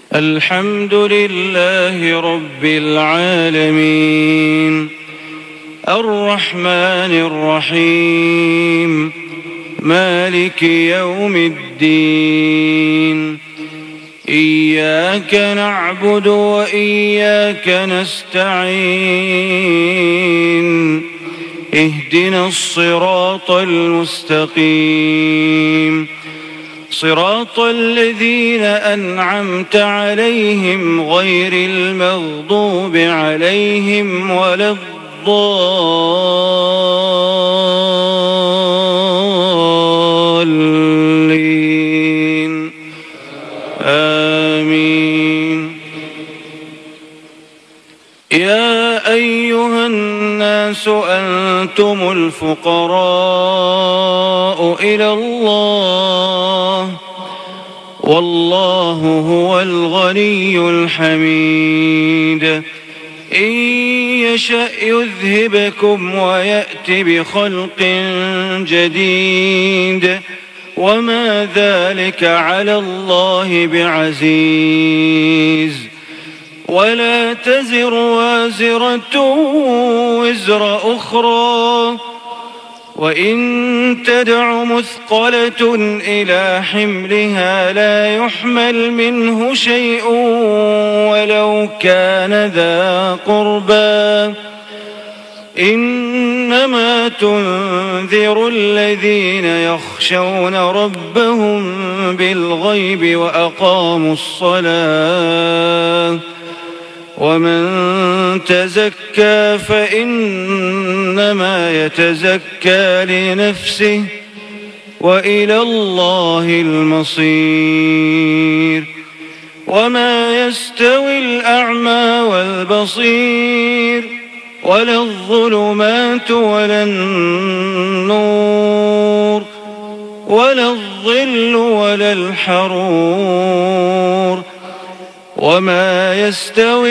الحمد لله رب العالمين الرحمن الرحيم مالك يوم الدين إياك نعبد وإياك نستعين اهدنا الصراط المستقيم صراط الذين أنعمت عليهم غير المغضوب عليهم ولا الضالين آمين. يا أيها الناس أنتم الفقراء إلى الله والله هو الغني الحميد إن يشأ يذهبكم ويأت بخلق جديد وما ذلك على الله بعزيز ولا تزر وازرة وزر أخرى وإن تدع مثقلة إلى حملها لا يحمل منه شيء ولو كان ذا قربى إنما تنذر الذين يخشون ربهم بالغيب وأقاموا الصلاة ومن تزكى فإنما يتزكى لنفسه وإلى الله المصير وما يستوي الأعمى والبصير ولا الظلمات ولا النور ولا الظل ولا الحرور وما يستوي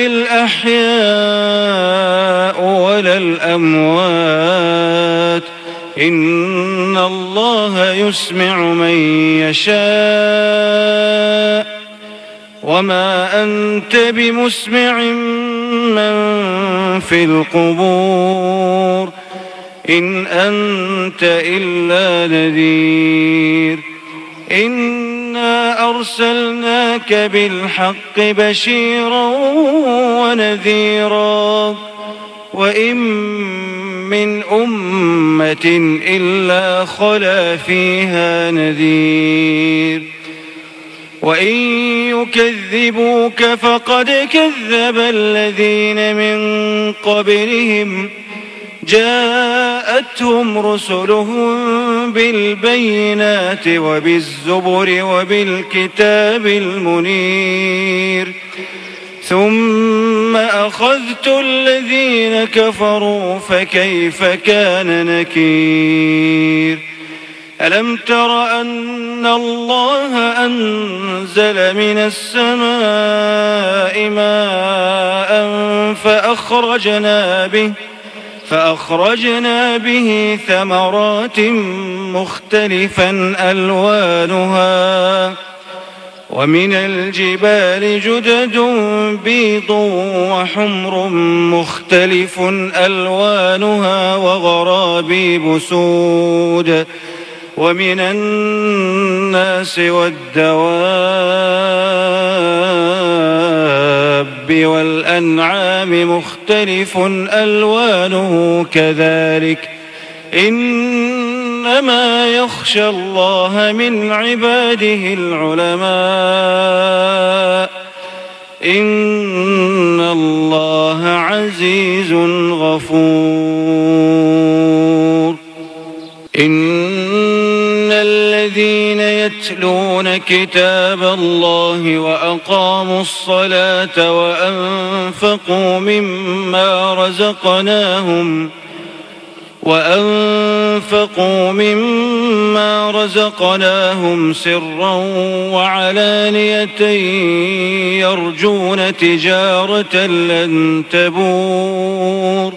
الأحياء ولا الأموات إن الله يسمع من يشاء وما أنت بمسمع من في القبور إن أنت إلا نذير إنا أرسلناك بالحق بشيرا ونذيرا وإن من أمة إلا خلا فيها نذير وإن يكذبوك فقد كذب الذين من قبلهم جاءتهم رسلهم بالبينات وبالزبر وبالكتاب المنير ثم أخذت الذين كفروا فكيف كان نكير ألم تر أن الله أنزل من السماء ماء فأخرجنا به ثمرات مختلفا ألوانها ومن الجبال جدد بيض وحمر مختلف ألوانها وغرابيب سود ومن الناس والدواب والأنعام مختلف ألوانه كذلك إنما يخشى الله من عباده العلماء إن الله عزيز غفور إن الذين يتلون كتاب الله وأقاموا الصلاة وأنفقوا مما رزقناهم سرا وعلانية يرجون تجارة لن تبور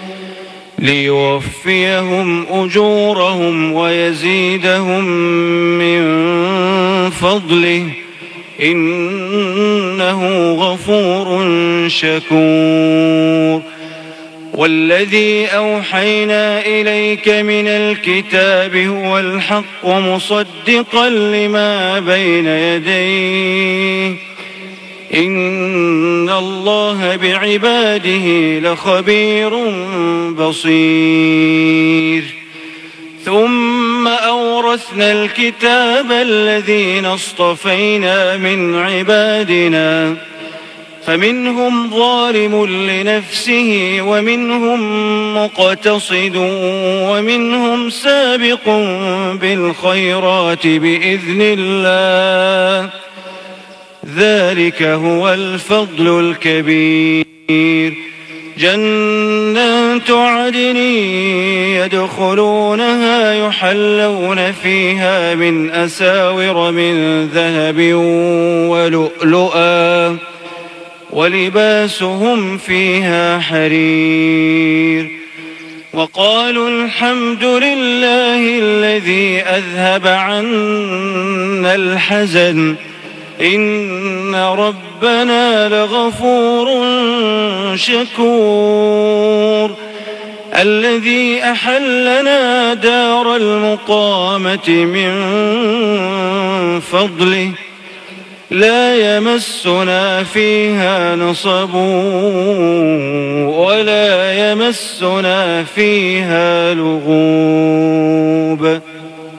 ليوفيهم أجورهم ويزيدهم من فضله إنه غفور شكور والذي أوحينا إليك من الكتاب هو الحق مصدقا لما بين يديه إن الله بعباده لخبير بصير ثم أورثنا الكتاب الذين اصطفينا من عبادنا فمنهم ظالم لنفسه ومنهم مقتصد ومنهم سابق بالخيرات بإذن الله ذلك هو الفضل الكبير جنات عدن يدخلونها يحلون فيها من أساور من ذهب ولؤلؤا ولباسهم فيها حرير وقالوا الحمد لله الذي أذهب عنا الحزن إن ربنا لغفور شكور الذي أحلنا دار المقامة من فضله لا يمسنا فيها نصب ولا يمسنا فيها لغوب